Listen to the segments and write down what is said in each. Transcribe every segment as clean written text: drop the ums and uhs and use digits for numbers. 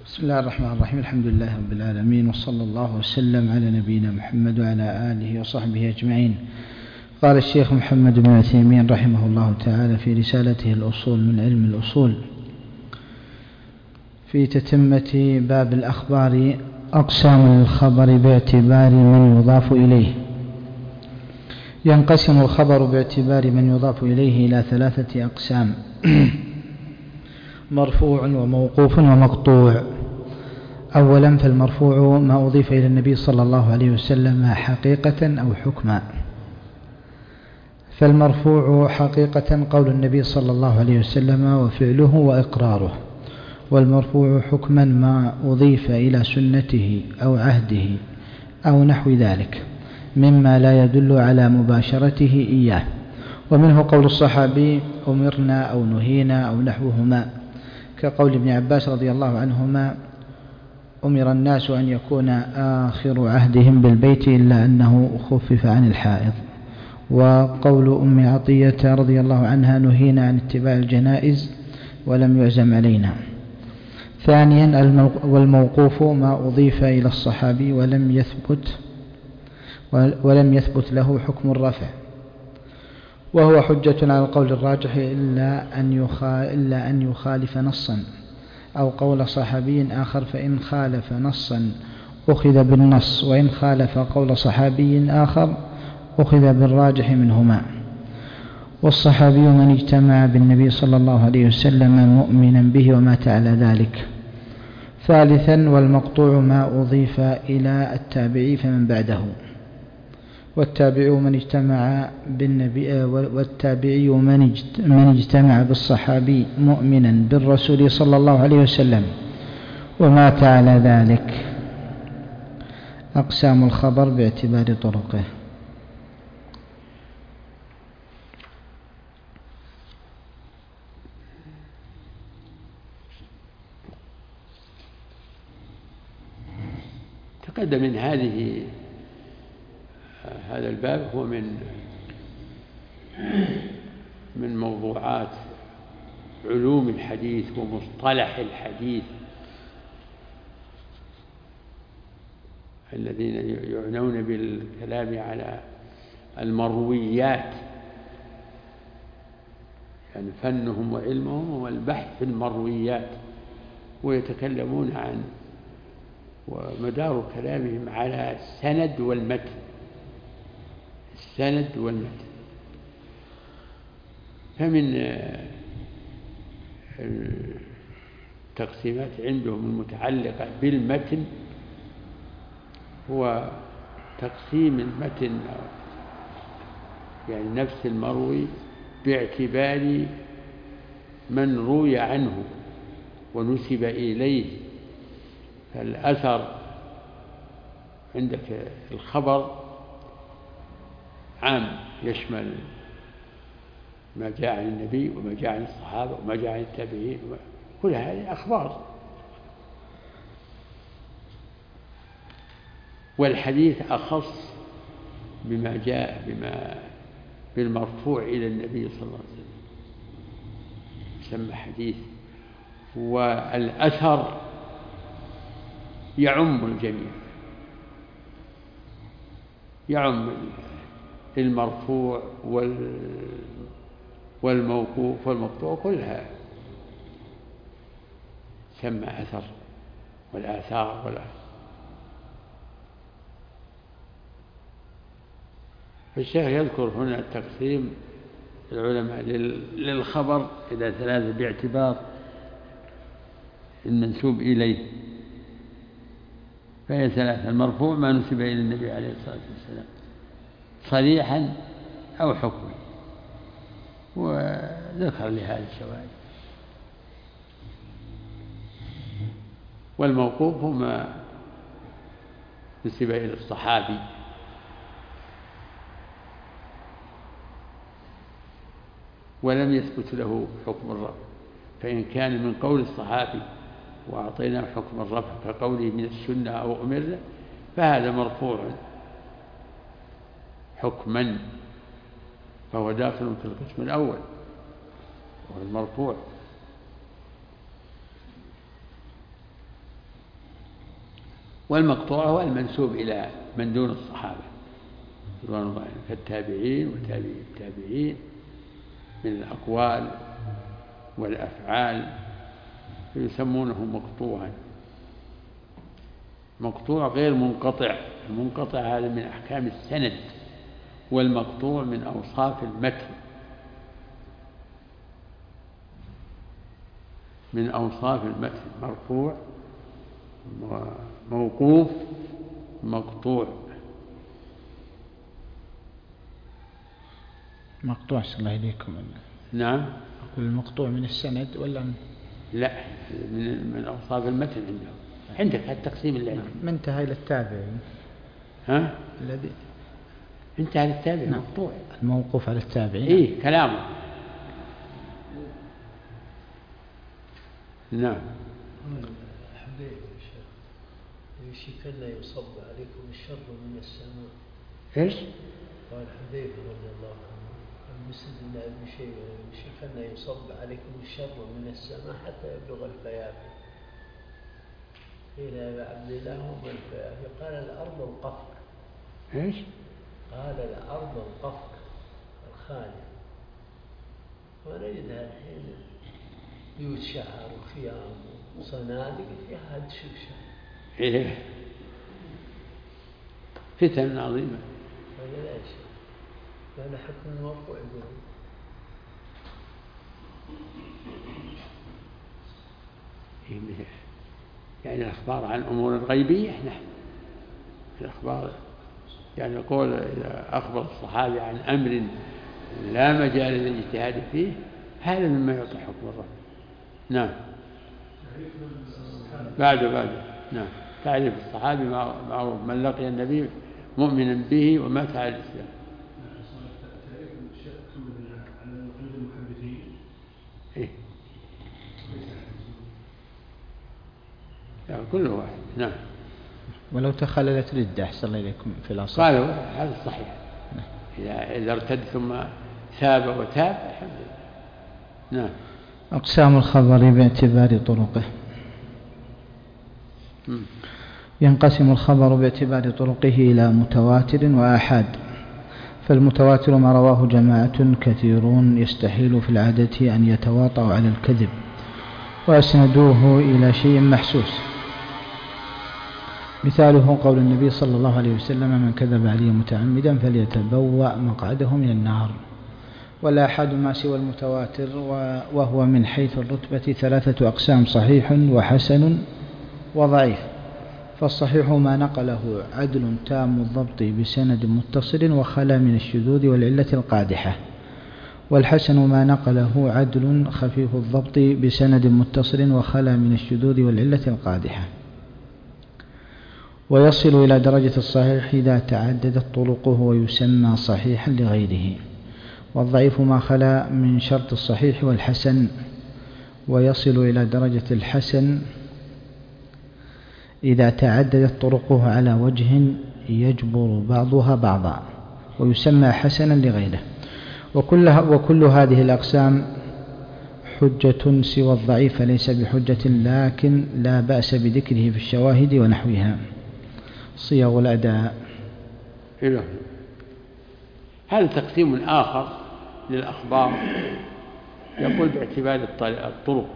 بسم الله الرحمن الرحيم. الحمد لله رب العالمين، وصلى الله وسلم على نبينا محمد وعلى آله وصحبه أجمعين. قال الشيخ محمد بن عثيمين رحمه الله تعالى في رسالته الأصول من علم الأصول في تتمة باب الأخبار: أقسام الخبر باعتبار من يضاف إليه. ينقسم الخبر باعتبار من يضاف إليه إلى 3 أقسام: مرفوع وموقوف ومقطوع. أولا، فالمرفوع ما أضيف إلى النبي صلى الله عليه وسلم حقيقة أو حكما. فالمرفوع حقيقة قول النبي صلى الله عليه وسلم وفعله وإقراره، والمرفوع حكما ما أضيف إلى سنته أو عهده أو نحو ذلك مما لا يدل على مباشرته إياه. ومنه قول الصحابي: أمرنا أو نهينا أو نحوهما، كقول ابن عباس رضي الله عنهما: أمر الناس أن يكون آخر عهدهم بالبيت إلا أنه خفف عن الحائض. وقول أم عطية رضي الله عنها: نهينا عن اتباع الجنائز ولم يعزم علينا. ثانيا، والموقوف ما أضيف إلى الصحابي ولم يثبت له حكم الرفع، وهو حجة على القول الراجح إلا أن يخالف نصا أو قول صحابي آخر، فإن خالف نصا أخذ بالنص، وإن خالف قول صحابي آخر أخذ بالراجح منهما. والصحابي من اجتمع بالنبي صلى الله عليه وسلم مؤمنا به ومات على ذلك. ثالثا، والمقطوع ما أضيف إلى التابعي فمن بعده. والتابعي من اجتمع بالصحابي مؤمنا بالرسول صلى الله عليه وسلم ومات على ذلك. أقسام الخبر باعتبار طرقه. تقدم من هذا الباب هو من موضوعات علوم الحديث ومصطلح الحديث الذين يعنون بالكلام على المرويات، يعني فنهم وعلمهم هو البحث في المرويات، ويتكلمون عن ومدار كلامهم على السند والمتن. فمن التقسيمات عندهم المتعلقة بالمتن هو تقسيم المتن، يعني نفس المروي، باعتبار من روي عنه ونسب إليه. فالأثر عندك الخبر عام، يشمل ما جاء عن النبي وما جاء عن الصحابة وما جاء عن التابعين، كل هذه أخبار. والحديث أخص بما جاء بالمرفوع إلى النبي صلى الله عليه وسلم يسمى حديث. والأثر يعم الجميع، يعم المرفوع والموقوف والمقطوع، كلها يسمى أثر والآثار فالشيخ يذكر هنا تقسيم العلماء للخبر إلى 3 باعتبار المنسوب إليه، فهي 3: المرفوع ما نسب إلى النبي عليه الصلاة والسلام صريحا أو حكما، وذكر لهذا الشواهد. والموقوف ما نسب إلى الصحابي ولم يثبت له حكم الرفع، فإن كان من قول الصحابي وأعطيناه حكم الرفع كقوله من السنة أو أمرنا، فهذا مرفوع حكما، فهو داخل في القسم الأول وهو المرفوع. والمقطوع هو المنسوب إلى من دون الصحابة رضوان الله عليهم كالتابعين وتابعي التابعين من الأقوال والأفعال يسمونه مقطوعا. مقطوع غير منقطع، المنقطع هذا من أحكام السند، والمقطوع من أوصاف المتن، من أوصاف المتن، مرفوع موقوف مقطوع. مقطوع صلى الله عليكم. نعم. أقول المقطوع من السند ولا لا، من أوصاف المتن عندهم. عندك التقسيم اللي عندك. من انتهى إلى التابعي. ها؟ الذي انتهى للتابعي مقطوع. الموقوف على التابعي. إيه كلامه. نعم. يشكلنا يصب عليكم الشر من السماء. إيش؟ قال حذيفة رضي الله عنه المسلم بن أبي شيبة يشكلنا يصب عليكم الشر من السماء حتى يبلغ الفيافي. قيل يا عبد الله وما الفيافي؟ قال الأرض القفر. إيش؟ قال الأرض القفر الخالية. ونجدها الحين بيوت شعر وخيام وصنادق فيها هد شبشب. إيه فتن عظيمة. هذا لا شيء، هذا حكم مرفوع يقولون. يعني الأخبار عن أمور غيبية، نحن الأخبار يعني يقول إذا أخبر الصحابي عن أمر لا مجال للاجتهاد فيه هذا مما يعطي حكم الرب. نعم. بعده نعم. تعريف الصحابي معروف، من لقي النبي مؤمنا به ومات على الإسلام. إيه؟ يعني كل واحد. نعم. ولو تخللت ردة أحسن الله إليكم في الأصل. قالوا هذا صحيح. إذا ارتد ثم ثاب وتاب الحمد لله. نعم. أقسام الخبر باعتبار طرقه. ينقسم الخبر باعتبار طرقه إلى متواتر وآحاد. فالمتواتر ما رواه جماعة كثيرون يستحيل في العادة أن يتواطؤوا على الكذب وأسندوه إلى شيء محسوس. مثاله قول النبي صلى الله عليه وسلم من كذب علي متعمدا فليتبوأ مقعده من النار. والآحاد ما سوى المتواتر، وهو من حيث الرتبة 3 أقسام: صحيح وحسن وضعيف. فالصحيح ما نقله عدل تام الضبط بسند متصل وخلا من الشذوذ والعلة القادحة. والحسن ما نقله عدل خفيف الضبط بسند متصل وخلا من الشذوذ والعلة القادحة. ويصل إلى درجة الصحيح إذا تعددت طرقه ويسمى صحيحا لغيره. والضعيف ما خلا من شرط الصحيح والحسن. ويصل إلى درجة الحسن إذا تعددت طرقه على وجه يجبر بعضها بعضا ويسمى حسنا لغيره. وكل هذه الأقسام حجة سوى الضعيف ليس بحجة، لكن لا بأس بذكره في الشواهد ونحوها. صيغ الأداء. هذا تقسيم آخر للأخبار، يقول باعتبار الطرق.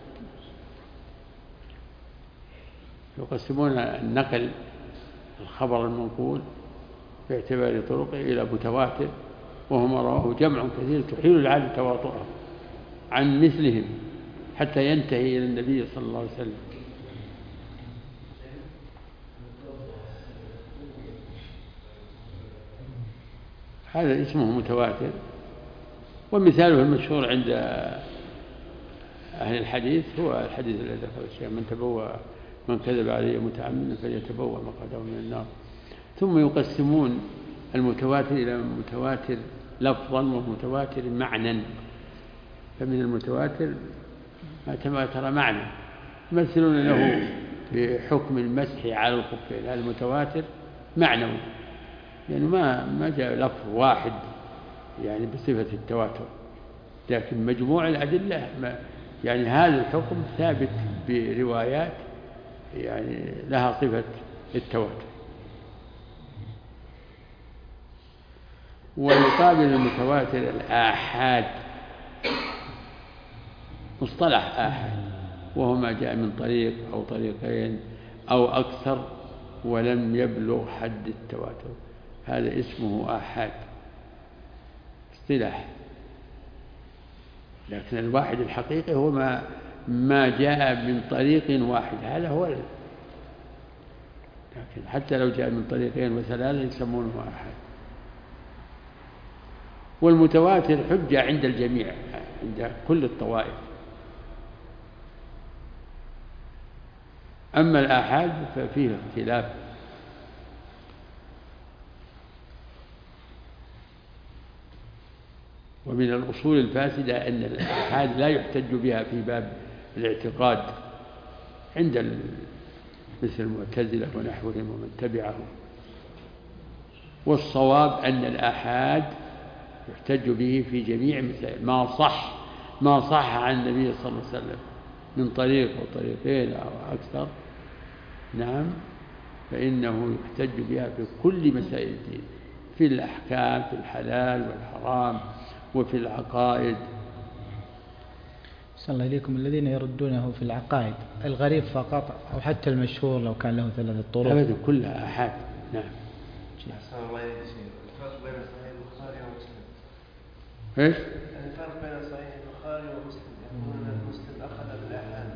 يقسمون النقل الخبر المنقول باعتبار طرقه إلى متواتر، وهما رواه جمع كثير تحيل العادة تواطؤه عن مثلهم حتى ينتهي إلى النبي صلى الله عليه وسلم. هذا اسمه متواتر. ومثاله المشهور عند أهل الحديث هو الحديث الذي ذكر الشيخ: من كذب علي متعمدا فليتبوأ مقعده من النار. ثم يقسمون المتواتر إلى متواتر لفظا ومتواتر معنى. فمن المتواتر ما تواتر معنى، يمثلون له بحكم المسح على الخفين. هذا المتواتر معنوي، يعني ما جاء لفظ واحد يعني بصفة التواتر، لكن مجموع الأدلة يعني هذا الحكم ثابت بروايات يعني لها صفة التواتر. ويقابل المتواتر الآحاد، مصطلح آحاد وهو ما جاء من طريق أو طريقين أو أكثر ولم يبلغ حد التواتر، هذا اسمه آحاد اصطلاح. لكن الواحد الحقيقي هو ما جاء من طريق واحد، هذا هو لكن حتى لو جاء من طريقين وثلاثة يسمونه آحاد. والمتواتر حجة عند الجميع، عند كل الطوائف. أما الآحاد ففيه اختلاف. ومن الأصول الفاسدة أن الآحاد لا يحتج بها في باب الاعتقاد عند مثل المعتزلة ونحوهم ومن تبعهم. والصواب أن الآحاد يحتج به في جميع مسائل ما صح عن النبي صلى الله عليه وسلم من طريق أو طريقين أو أكثر، نعم، فإنه يحتج بها في كل مسائل الدين، في الأحكام، في الحلال والحرام، وفي العقائد. صلى الله إليكم. الذين يردونه في العقائد الغريب فقط أو حتى المشهور لو كان له 3 طرق؟ أبدا كلها آحاد. نعم. أحسن الله إليك. الفرق بين صحيح البخاري ومسلم؟ إيش؟ الفرق بين صحيح البخاري ومسلم، يقولون أن مسلم أخذ بالآحاد.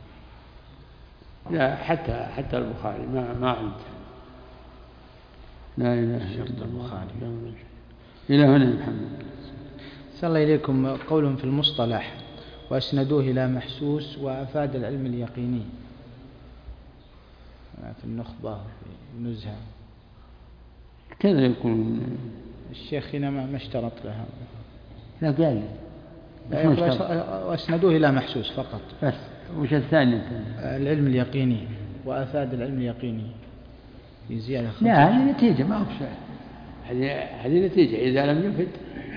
لا، حتى البخاري ما علمت. لا إله إلا البخاري. إلى هنا محمد. صلى الله إليكم. قول في المصطلح وأسندوه إلى محسوس وأفاد العلم اليقيني في النخبة في النزهة، كذا يكون الشيخ هنا ما اشترط لها. لا قال وأسندوه إلى محسوس فقط بس. وش الثاني؟ العلم اليقيني وأفاد العلم اليقيني في زيادة 5. لا، هذه نتيجة ما هو شيء. هذه نتيجة إذا لم يفد.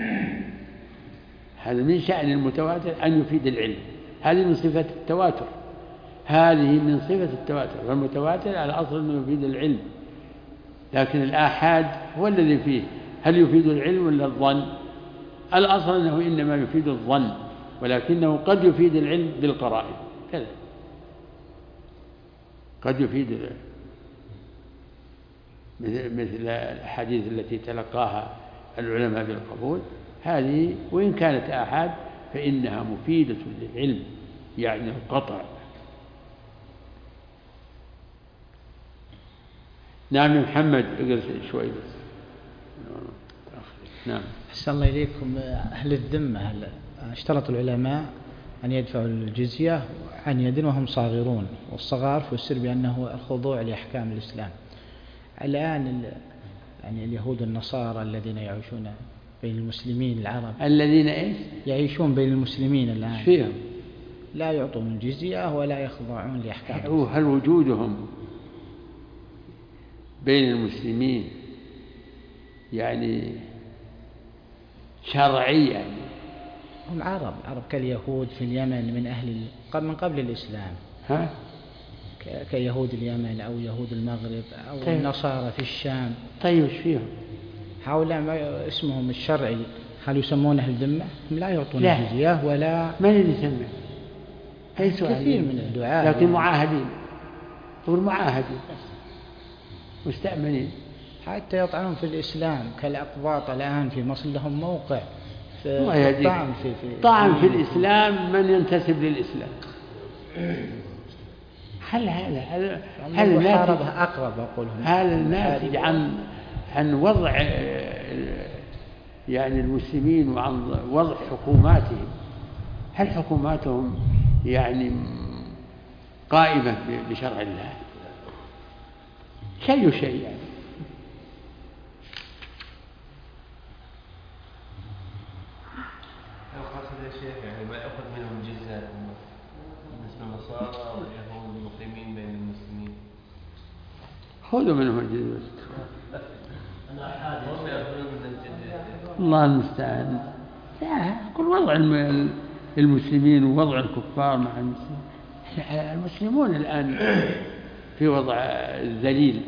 هذا من شأن المتواتر أن يفيد العلم، هذه من صفة التواتر، هذه من صفة التواتر. والمتواتر على أصل أنه يفيد العلم، لكن الآحاد هو الذي فيه هل يفيد العلم ولا الظن؟ الأصل أنه إنما يفيد الظن، ولكنه قد يفيد العلم بالقرائن كذا، قد يفيد مثل الحديث التي تلقاها العلماء بالقبول، هذه وإن كانت آحاد فإنها مفيدة للعلم، يعني القطع. نعم محمد، اقرأ شوي بس. نعم. أحسن الله إليكم. أهل الذمة اشترط العلماء أن يدفعوا الجزية عن يد وهم صاغرون، والصغار فسر بأنه الخضوع لأحكام الإسلام. الآن يعني اليهود والنصارى الذين يعيشون بين المسلمين العرب، الذين إيش؟ يعيشون بين المسلمين الآن، فيهم لا يعطون الجزية ولا يخضعون لأحكام. هل وجودهم بين المسلمين يعني شرعيا يعني هم عرب كاليهود في اليمن من قبل الإسلام، ها؟ كيهود اليمن أو يهود المغرب أو طيب. النصارى في الشام. طيب وش فيهم؟ هؤلاء ما اسمهم الشرعي، هل يسمونه الذمة؟ هم لا يعطون الجزية ولا. من اللي يسمى؟ كثير من الدعاء، لكن معاهدين، والمعاهدين مستأمنين حتى يطعنون في الإسلام كالأقباط الآن في مصر لهم موقع طعن في الإسلام من ينتسب للإسلام. هل المحاربة أقرب أقول هل الناتج عن وضع يعني المسلمين وعن وضع حكوماتهم؟ هل حكوماتهم يعني قائمة بشرع الله؟ شيء يعني. يعني ما يأخذ منهم جزاء مثل النصارى واليهود المقيمين بين المسلمين، خذوا منهم الجزاء. الله المستعان. كل وضع المسلمين ووضع الكفار مع المسلمين. المسلمون الآن في وضع الذليل.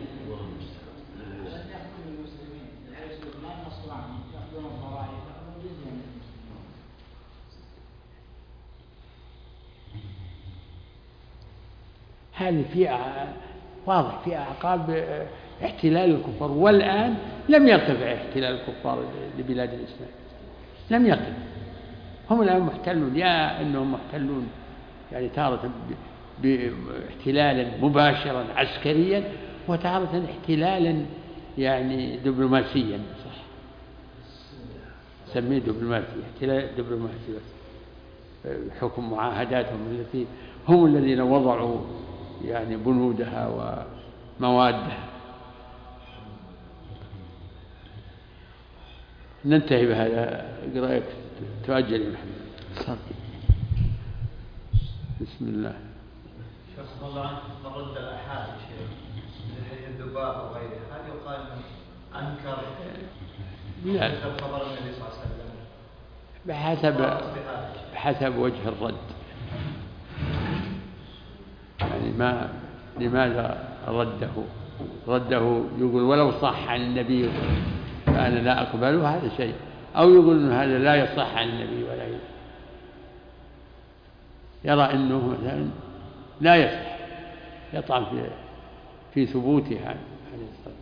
هذه في واضح في أعقاب احتلال الكفار، والآن لم يقف احتلال الكفار لبلاد الإسلام، لم يقف. هم الآن محتلون، يا أنهم محتلون يعني تارة باحتلالا مباشرا عسكريا، وتارة احتلالا يعني دبلوماسيا، صح سميه دبلوماسي، احتلال دبلوماسي، حكم معاهداتهم التي هم الذين وضعوا يعني بنودها وموادها. ننتهي بهذا. قرأيك تؤجل يا محمد. بسم الله. شيخ الله عنك مرد الأحاد شيء من حديث الذباب وغيره، هل يقال أنكر خبر النبي صلى الله عليه وسلم بحسب وجه الرد، يعني لماذا رده يقول ولو صح عن النبي فأنا لا أقبله، هذا شيء، أو يقول إن هذا لا يصح عن النبي ولا يرى أنه مثلا لا يصح، يطعن في ثبوتها عليه الصلاة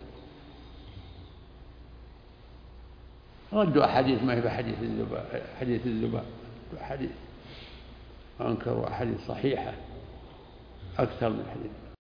والسلام. ردوا أحاديث ما هي بحديث الذباب، أحاديث وأنكروا أحاديث صحيحة أكثر من حديث.